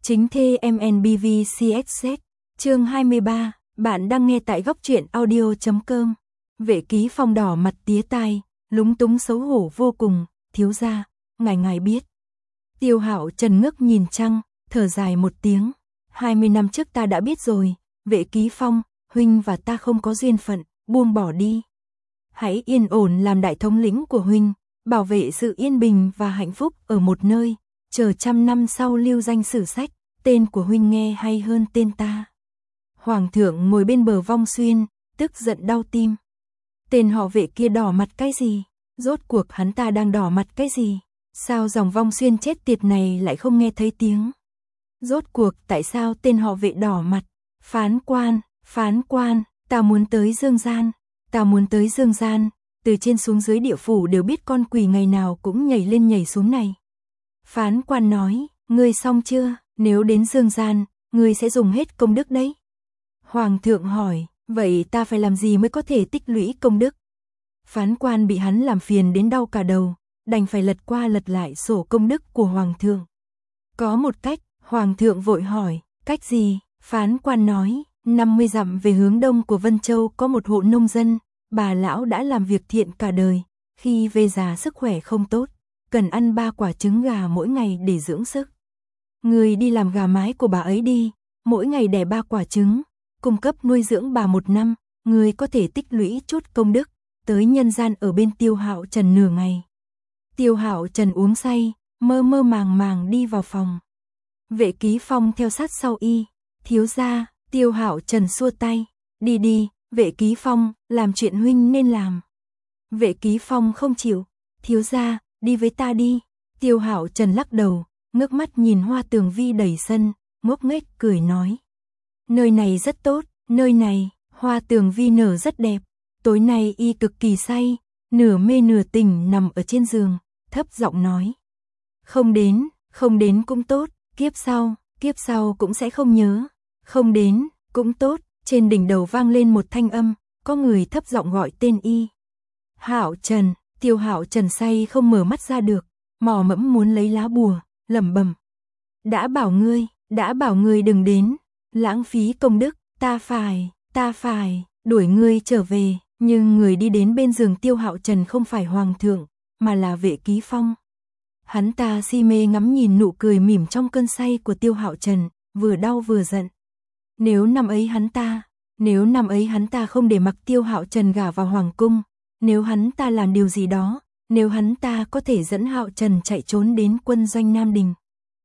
Chính thê MNBV CXZ, chương 23, bạn đang nghe tại góc truyện audio.com. Vệ Ký Phong đỏ mặt tía tai, lúng túng xấu hổ vô cùng, thiếu gia, ngài biết. Tiêu Hạo Trần ngước nhìn trăng, thở dài một tiếng, 20 năm trước ta đã biết rồi, Vệ Ký Phong, huynh và ta không có duyên phận, buông bỏ đi. Hãy yên ổn làm đại thống lĩnh của huynh, bảo vệ sự yên bình và hạnh phúc ở một nơi, chờ trăm năm sau lưu danh sử sách, tên của huynh nghe hay hơn tên ta. Hoàng thượng ngồi bên bờ Vong Xuyên, tức giận đau tim. Tên họ Vệ kia đỏ mặt cái gì? Rốt cuộc hắn ta đang đỏ mặt cái gì? Sao dòng Vong Xuyên chết tiệt này lại không nghe thấy tiếng? Rốt cuộc tại sao tên họ Vệ đỏ mặt? Phán quan, ta muốn tới Dương Gian, ta muốn tới Dương Gian, từ trên xuống dưới địa phủ đều biết con quỷ ngày nào cũng nhảy lên nhảy xuống này. Phán quan nói, ngươi xong chưa, nếu đến Dương Gian, ngươi sẽ dùng hết công đức đấy. Hoàng thượng hỏi, vậy ta phải làm gì mới có thể tích lũy công đức? Phán quan bị hắn làm phiền đến đau cả đầu, đành phải lật qua lật lại sổ công đức của Hoàng thượng. Có một cách, Hoàng thượng vội hỏi, cách gì? Phán quan nói, 50 dặm về hướng đông của Vân Châu có một hộ nông dân, bà lão đã làm việc thiện cả đời, khi về già sức khỏe không tốt, cần ăn 3 quả trứng gà mỗi ngày để dưỡng sức. Người đi làm gà mái của bà ấy đi, mỗi ngày đẻ 3 quả trứng, cung cấp nuôi dưỡng bà 1 năm, người có thể tích lũy chút công đức, tới nhân gian ở bên Tiêu Hạo Trần nửa ngày. Tiêu Hạo Trần uống say, mơ mơ màng màng đi vào phòng. Vệ Ký Phong theo sát sau y, thiếu gia. Tiêu Hạo Trần xua tay, đi, Vệ Ký Phong, làm chuyện huynh nên làm. Vệ Ký Phong không chịu, thiếu gia, đi với ta đi. Tiêu Hạo Trần lắc đầu, ngước mắt nhìn hoa tường vi đầy sân, ngốc nghếch cười nói. Nơi này rất tốt, nơi này, hoa tường vi nở rất đẹp. Tối nay y cực kỳ say, nửa mê nửa tỉnh nằm ở trên giường, thấp giọng nói. Không đến cũng tốt, kiếp sau cũng sẽ không nhớ. Không đến, cũng tốt, trên đỉnh đầu vang lên một thanh âm, có người thấp giọng gọi tên y. Hạo Trần, Tiêu Hạo Trần say không mở mắt ra được, mò mẫm muốn lấy lá bùa, lẩm bẩm. Đã bảo ngươi đừng đến, lãng phí công đức, ta phải, đuổi ngươi trở về, nhưng người đi đến bên giường Tiêu Hạo Trần không phải Hoàng thượng, mà là Vệ Ký Phong. Hắn ta si mê ngắm nhìn nụ cười mỉm trong cơn say của Tiêu Hạo Trần, vừa đau vừa giận. Nếu năm ấy hắn ta không để mặc Tiêu Hạo Trần gả vào hoàng cung, nếu hắn ta làm điều gì đó, nếu hắn ta có thể dẫn Hạo Trần chạy trốn đến quân doanh Nam Đình.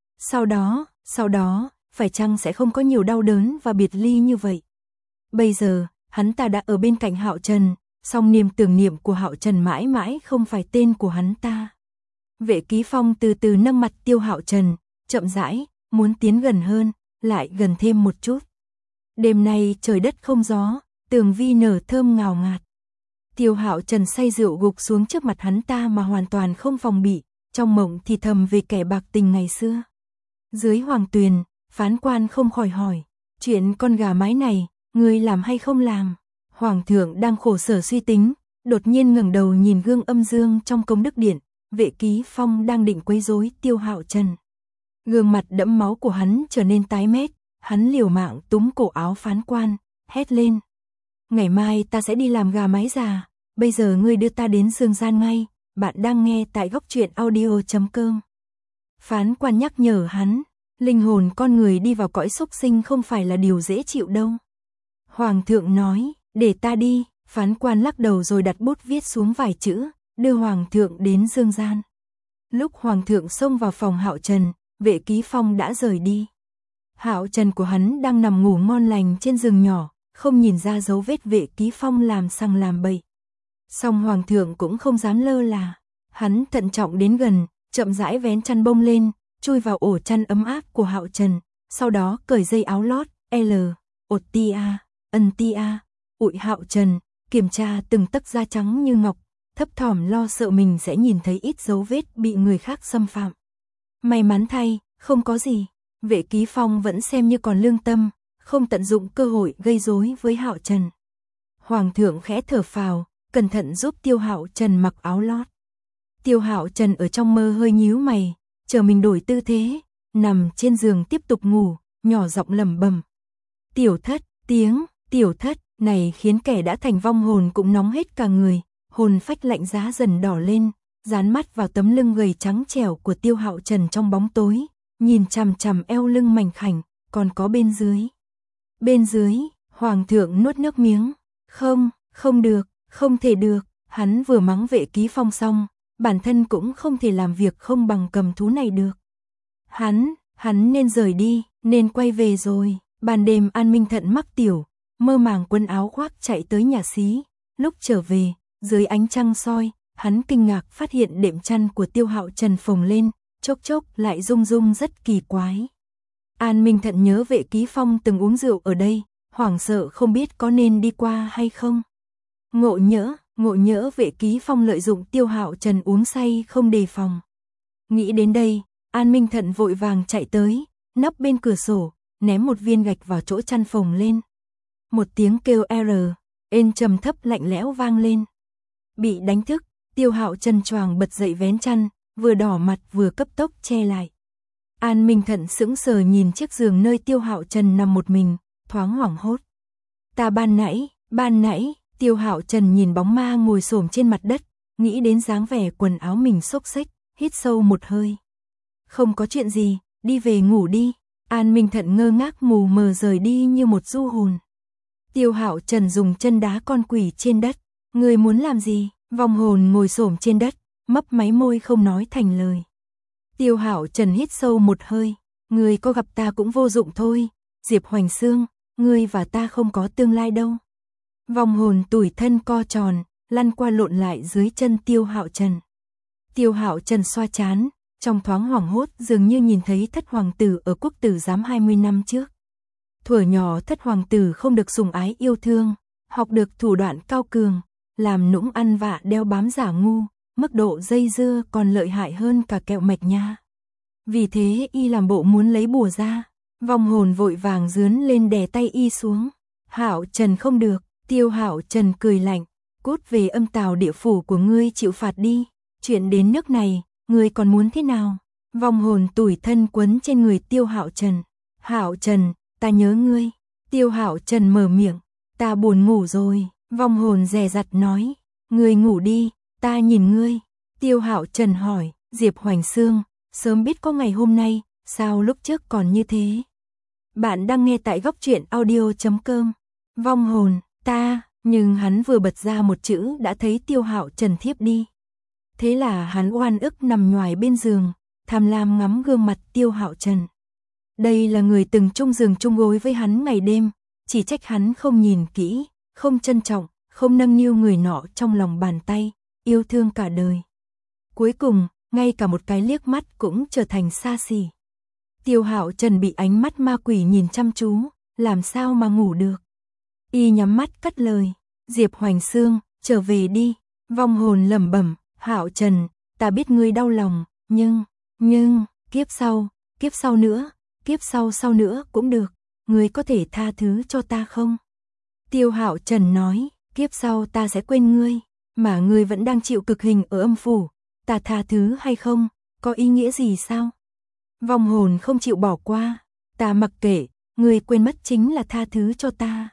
Sau đó, phải chăng sẽ không có nhiều đau đớn và biệt ly như vậy. Bây giờ, hắn ta đã ở bên cạnh Hạo Trần, song niềm tưởng niệm của Hạo Trần mãi mãi không phải tên của hắn ta. Vệ Ký Phong từ từ nâng mặt Tiêu Hạo Trần, chậm rãi, muốn tiến gần hơn, lại gần thêm một chút. Đêm nay trời đất không gió, tường vi nở thơm ngào ngạt. Tiêu Hạo Trần say rượu gục xuống trước mặt hắn ta mà hoàn toàn không phòng bị, trong mộng thì thầm về kẻ bạc tình ngày xưa. Dưới hoàng tuyền, phán quan không khỏi hỏi, chuyện con gà mái này, ngươi làm hay không làm? Hoàng thượng đang khổ sở suy tính, đột nhiên ngẩng đầu nhìn gương âm dương trong công đức điện, Vệ Ký Phong đang định quấy rối Tiêu Hạo Trần. Gương mặt đẫm máu của hắn trở nên tái mét, hắn liều mạng túm cổ áo phán quan, hét lên. Ngày mai ta sẽ đi làm gà mái già, bây giờ ngươi đưa ta đến Dương Gian ngay, bạn đang nghe tại góc truyện audio.com. Phán quan nhắc nhở hắn, linh hồn con người đi vào cõi súc sinh không phải là điều dễ chịu đâu. Hoàng thượng nói, để ta đi, phán quan lắc đầu rồi đặt bút viết xuống vài chữ, đưa Hoàng thượng đến Dương Gian. Lúc Hoàng thượng xông vào phòng Hạo Trần, Vệ Ký Phong đã rời đi. Hạo Trần của hắn đang nằm ngủ ngon lành trên giường nhỏ, không nhìn ra dấu vết Vệ Ký Phong làm sằng làm bậy. Song Hoàng thượng cũng không dám lơ là, hắn thận trọng đến gần, chậm rãi vén chăn bông lên, chui vào ổ chăn ấm áp của Hạo Trần, sau đó cởi dây áo lót, ột tia, ân tia, ụi Hạo Trần, kiểm tra từng tấc da trắng như ngọc, thấp thỏm lo sợ mình sẽ nhìn thấy ít dấu vết bị người khác xâm phạm. May mắn thay, không có gì. Vệ Ký Phong vẫn xem như còn lương tâm, không tận dụng cơ hội gây rối với Hạo Trần. Hoàng thượng khẽ thở phào, cẩn thận giúp Tiêu Hạo Trần mặc áo lót. Tiêu Hạo Trần ở trong mơ hơi nhíu mày, chờ mình đổi tư thế, nằm trên giường tiếp tục ngủ, nhỏ giọng lẩm bẩm. Tiểu Thất, tiếng Tiểu Thất này khiến kẻ đã thành vong hồn cũng nóng hết cả người, hồn phách lạnh giá dần đỏ lên, dán mắt vào tấm lưng gầy trắng trẻo của Tiêu Hạo Trần trong bóng tối, nhìn chằm chằm eo lưng mảnh khảnh, còn có bên dưới. Bên dưới, Hoàng thượng nuốt nước miếng, không được, không thể được, hắn vừa mắng Vệ Ký Phong xong, bản thân cũng không thể làm việc không bằng cầm thú này được. Hắn nên rời đi, nên quay về rồi. Ban đêm An Minh Thận mắc tiểu, mơ màng quần áo khoác chạy tới nhà xí, lúc trở về, dưới ánh trăng soi, hắn kinh ngạc phát hiện đệm chăn của Tiêu Hạo Trần phồng lên, chốc chốc lại rung rung rất kỳ quái. An Minh Thận nhớ Vệ Ký Phong từng uống rượu ở đây, hoảng sợ không biết có nên đi qua hay không. Ngộ nhỡ Vệ Ký Phong lợi dụng Tiêu Hạo Trần uống say không đề phòng. Nghĩ đến đây, An Minh Thận vội vàng chạy tới, nấp bên cửa sổ, ném một viên gạch vào chỗ chăn phồng lên. Một tiếng kêu ên trầm thấp lạnh lẽo vang lên. Bị đánh thức, Tiêu Hạo Trần choàng bật dậy vén chăn, vừa đỏ mặt vừa cấp tốc che lại. An Minh Thận sững sờ nhìn chiếc giường nơi Tiêu Hạo Trần nằm một mình, thoáng hoảng hốt. Ta ban nãy, Tiêu Hạo Trần nhìn bóng ma ngồi xổm trên mặt đất, nghĩ đến dáng vẻ quần áo mình xốc xếch, hít sâu một hơi. Không có chuyện gì, đi về ngủ đi. An Minh Thận ngơ ngác mù mờ rời đi như một du hồn. Tiêu Hạo Trần dùng chân đá con quỷ trên đất. Người muốn làm gì? Vong hồn ngồi xổm trên đất, mấp máy môi không nói thành lời. Tiêu Hạo Trần hít sâu một hơi. Người có gặp ta cũng vô dụng thôi. Diệp Hoành Xương, ngươi và ta không có tương lai đâu. Vong hồn tủi thân co tròn, lăn qua lộn lại dưới chân Tiêu Hạo Trần. Tiêu Hạo Trần xoa trán, trong thoáng hoảng hốt dường như nhìn thấy Thất Hoàng tử ở Quốc Tử Giám 20 năm trước. Thuở nhỏ Thất Hoàng tử không được sủng ái yêu thương, học được thủ đoạn cao cường, làm nũng ăn vạ đeo bám giả ngu, mức độ dây dưa còn lợi hại hơn cả kẹo mạch nha. Vì thế y làm bộ muốn lấy bùa ra, vong hồn vội vàng dướn lên đè tay y xuống. Hạo Trần không được, Tiêu Hạo Trần cười lạnh, cút về âm tào địa phủ của ngươi chịu phạt đi, chuyện đến nước này, ngươi còn muốn thế nào? Vong hồn tủi thân quấn trên người Tiêu Hạo Trần. Hạo Trần, ta nhớ ngươi. Tiêu Hạo Trần mở miệng, ta buồn ngủ rồi. Vong hồn dè dặt nói, ngươi ngủ đi, ta nhìn ngươi. Tiêu Hạo Trần hỏi, Diệp Hoành Xương, sớm biết có ngày hôm nay, sao lúc trước còn như thế? Bạn đang nghe tại góc truyện audio.com. Vong hồn, ta, nhưng hắn vừa bật ra một chữ đã thấy Tiêu Hạo Trần thiếp đi. Thế là hắn oan ức nằm nhoài bên giường, tham lam ngắm gương mặt Tiêu Hạo Trần. Đây là người từng chung giường chung gối với hắn ngày đêm, chỉ trách hắn không nhìn kỹ, không trân trọng, không nâng niu người nọ trong lòng bàn tay, yêu thương cả đời. Cuối cùng, ngay cả một cái liếc mắt cũng trở thành xa xỉ. Tiêu Hạo Trần bị ánh mắt ma quỷ nhìn chăm chú, làm sao mà ngủ được. Y nhắm mắt cất lời, Diệp Hoành Xương, trở về đi. Vong hồn lẩm bẩm, Hạo Trần, ta biết ngươi đau lòng, nhưng, kiếp sau nữa, kiếp sau nữa cũng được, ngươi có thể tha thứ cho ta không? Tiêu Hạo Trần nói, kiếp sau ta sẽ quên ngươi, mà ngươi vẫn đang chịu cực hình ở âm phủ, ta tha thứ hay không, có ý nghĩa gì sao? Vong hồn không chịu bỏ qua, ta mặc kệ, ngươi quên mất chính là tha thứ cho ta.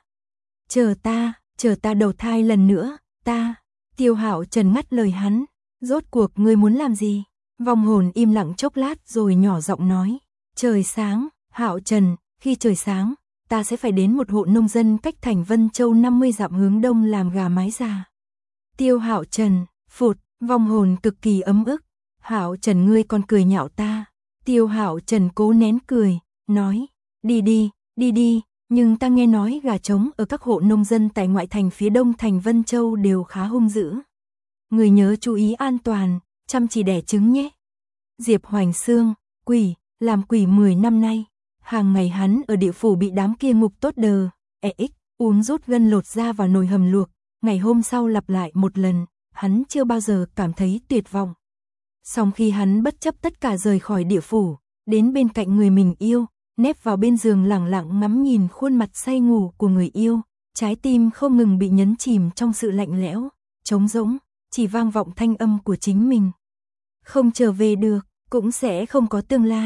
Chờ ta đầu thai lần nữa, ta. Tiêu Hạo Trần ngắt lời hắn, rốt cuộc ngươi muốn làm gì? Vong hồn im lặng chốc lát rồi nhỏ giọng nói, trời sáng, Hạo Trần, khi trời sáng, ta sẽ phải đến một hộ nông dân cách thành Vân Châu 50 dặm hướng đông làm gà mái già. Tiêu Hạo Trần, phụt, vong hồn cực kỳ ấm ức, Hạo Trần ngươi còn cười nhạo ta. Tiêu Hạo Trần cố nén cười, nói, đi đi, nhưng ta nghe nói gà trống ở các hộ nông dân tại ngoại thành phía đông thành Vân Châu đều khá hung dữ. Người nhớ chú ý an toàn, chăm chỉ đẻ trứng nhé. Diệp Hoành Xương, quỷ, làm quỷ 10 năm nay, hàng ngày hắn ở địa phủ bị đám kia ngục tốt đờ, uống rút gân lột da vào nồi hầm luộc, ngày hôm sau lặp lại một lần, hắn chưa bao giờ cảm thấy tuyệt vọng. Song khi hắn bất chấp tất cả rời khỏi địa phủ, đến bên cạnh người mình yêu, nép vào bên giường lẳng lặng ngắm nhìn khuôn mặt say ngủ của người yêu, trái tim không ngừng bị nhấn chìm trong sự lạnh lẽo, trống rỗng, chỉ vang vọng thanh âm của chính mình. Không trở về được, cũng sẽ không có tương lai.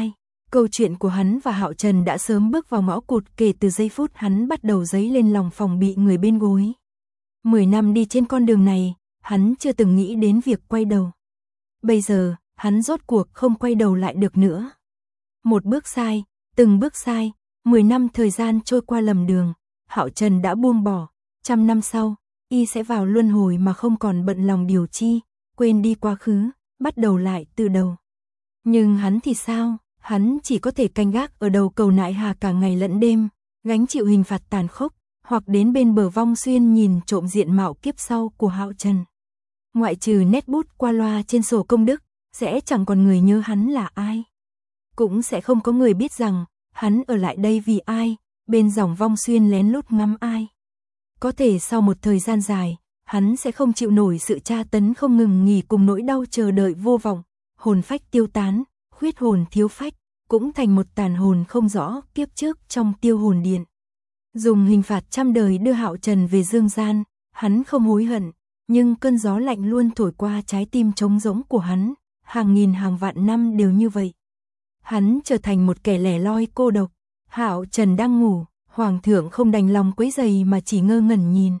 Câu chuyện của hắn và Hạo Trần đã sớm bước vào ngõ cụt kể từ giây phút hắn bắt đầu dấy lên lòng phòng bị người bên gối. 10 năm đi trên con đường này, hắn chưa từng nghĩ đến việc quay đầu. Bây giờ, hắn rốt cuộc không quay đầu lại được nữa. Một bước sai, từng bước sai, 10 năm thời gian trôi qua lầm đường, Hạo Trần đã buông bỏ, 100 năm sau, y sẽ vào luân hồi mà không còn bận lòng điều chi, quên đi quá khứ, bắt đầu lại từ đầu. Nhưng hắn thì sao? Hắn chỉ có thể canh gác ở đầu cầu Nại Hà cả ngày lẫn đêm, gánh chịu hình phạt tàn khốc, hoặc đến bên bờ Vong Xuyên nhìn trộm diện mạo kiếp sau của Hạo Trần. Ngoại trừ nét bút qua loa trên sổ công đức, sẽ chẳng còn người nhớ hắn là ai. Cũng sẽ không có người biết rằng, hắn ở lại đây vì ai, bên dòng Vong Xuyên lén lút ngắm ai. Có thể sau một thời gian dài, hắn sẽ không chịu nổi sự tra tấn không ngừng nghỉ cùng nỗi đau chờ đợi vô vọng, hồn phách tiêu tán, khuyết hồn thiếu phách, cũng thành một tàn hồn không rõ kiếp trước trong tiêu hồn điện. Dùng hình phạt 100 đời đưa Hạo Trần về dương gian, hắn không hối hận, nhưng cơn gió lạnh luôn thổi qua trái tim trống rỗng của hắn, hàng nghìn hàng vạn năm đều như vậy. Hắn trở thành một kẻ lẻ loi cô độc, Hạo Trần đang ngủ, Hoàng thượng không đành lòng quấy rầy mà chỉ ngơ ngẩn nhìn.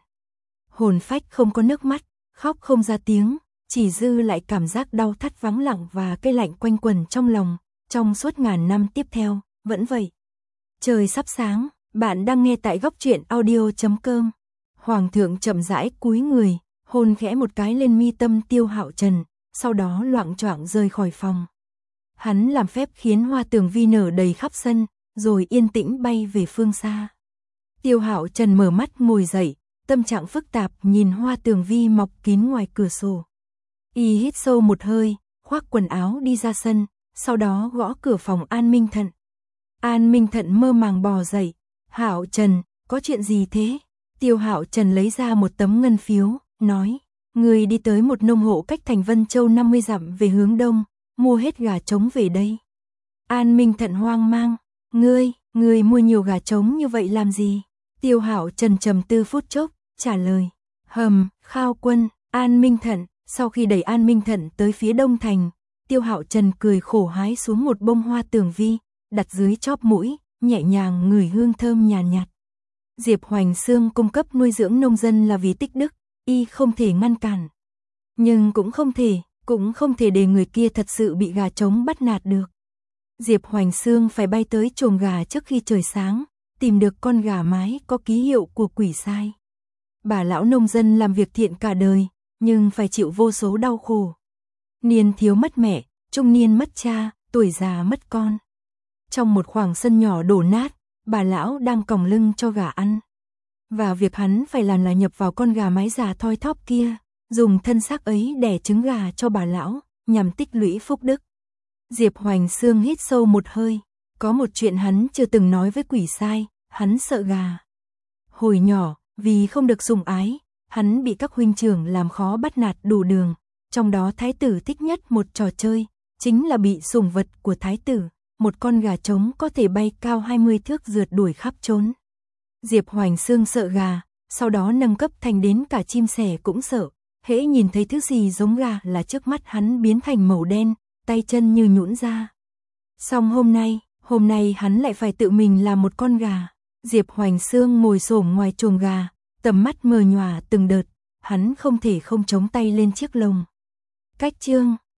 Hồn phách không có nước mắt, khóc không ra tiếng, chỉ dư lại cảm giác đau thắt vắng lặng và cái lạnh quanh quẩn trong lòng, trong suốt ngàn năm tiếp theo, vẫn vậy. Trời sắp sáng, bạn đang nghe tại góc truyện audio.com. Hoàng thượng chậm rãi cúi người, hôn khẽ một cái lên mi tâm Tiêu Hạo Trần, sau đó loạng choạng rời khỏi phòng. Hắn làm phép khiến hoa tường vi nở đầy khắp sân, rồi yên tĩnh bay về phương xa. Tiêu Hạo Trần mở mắt ngồi dậy, tâm trạng phức tạp nhìn hoa tường vi mọc kín ngoài cửa sổ. Y hít sâu một hơi, khoác quần áo đi ra sân, sau đó gõ cửa phòng An Minh Thận. An Minh Thận mơ màng bò dậy, Hạo Trần, có chuyện gì thế? Tiêu Hạo Trần lấy ra một tấm ngân phiếu, nói, người đi tới một nông hộ cách thành Vân Châu 50 dặm về hướng đông, mua hết gà trống về đây. An Minh Thận hoang mang, ngươi mua nhiều gà trống như vậy làm gì? Tiêu Hạo Trần trầm tư phút chốc, trả lời, Khao Quân. An Minh Thận, sau khi đẩy An Minh Thận tới phía đông thành, Tiêu Hạo Trần cười khổ hái xuống một bông hoa tường vi, đặt dưới chóp mũi, nhẹ nhàng ngửi hương thơm nhàn nhạt. Diệp Hoành Xương cung cấp nuôi dưỡng nông dân là vì tích đức, y không thể ngăn cản. Nhưng cũng không thể để người kia thật sự bị gà trống bắt nạt được. Diệp Hoành Xương phải bay tới chuồng gà trước khi trời sáng, tìm được con gà mái có ký hiệu của quỷ sai. Bà lão nông dân làm việc thiện cả đời, nhưng phải chịu vô số đau khổ. Niên thiếu mất mẹ, trung niên mất cha, tuổi già mất con. Trong một khoảng sân nhỏ đổ nát, bà lão đang còng lưng cho gà ăn. Và việc hắn phải làm là nhập vào con gà mái già thoi thóp kia, dùng thân xác ấy đẻ trứng gà cho bà lão, nhằm tích lũy phúc đức. Diệp Hoành Xương hít sâu một hơi, có một chuyện hắn chưa từng nói với quỷ sai, hắn sợ gà. Hồi nhỏ, vì không được sủng ái, hắn bị các huynh trưởng làm khó bắt nạt đủ đường, trong đó thái tử thích nhất một trò chơi, chính là bị sủng vật của thái tử, một con gà trống có thể bay cao 20 thước rượt đuổi khắp trốn. Diệp Hoành Xương sợ gà, sau đó nâng cấp thành đến cả chim sẻ cũng sợ, hễ nhìn thấy thứ gì giống gà là trước mắt hắn biến thành màu đen, tay chân như nhũn ra. Xong hôm nay hắn lại phải tự mình làm một con gà. Diệp Hoành Xương ngồi xổm ngoài chuồng gà, tầm mắt mờ nhòa từng đợt, hắn không thể không chống tay lên chiếc lồng. Cách chương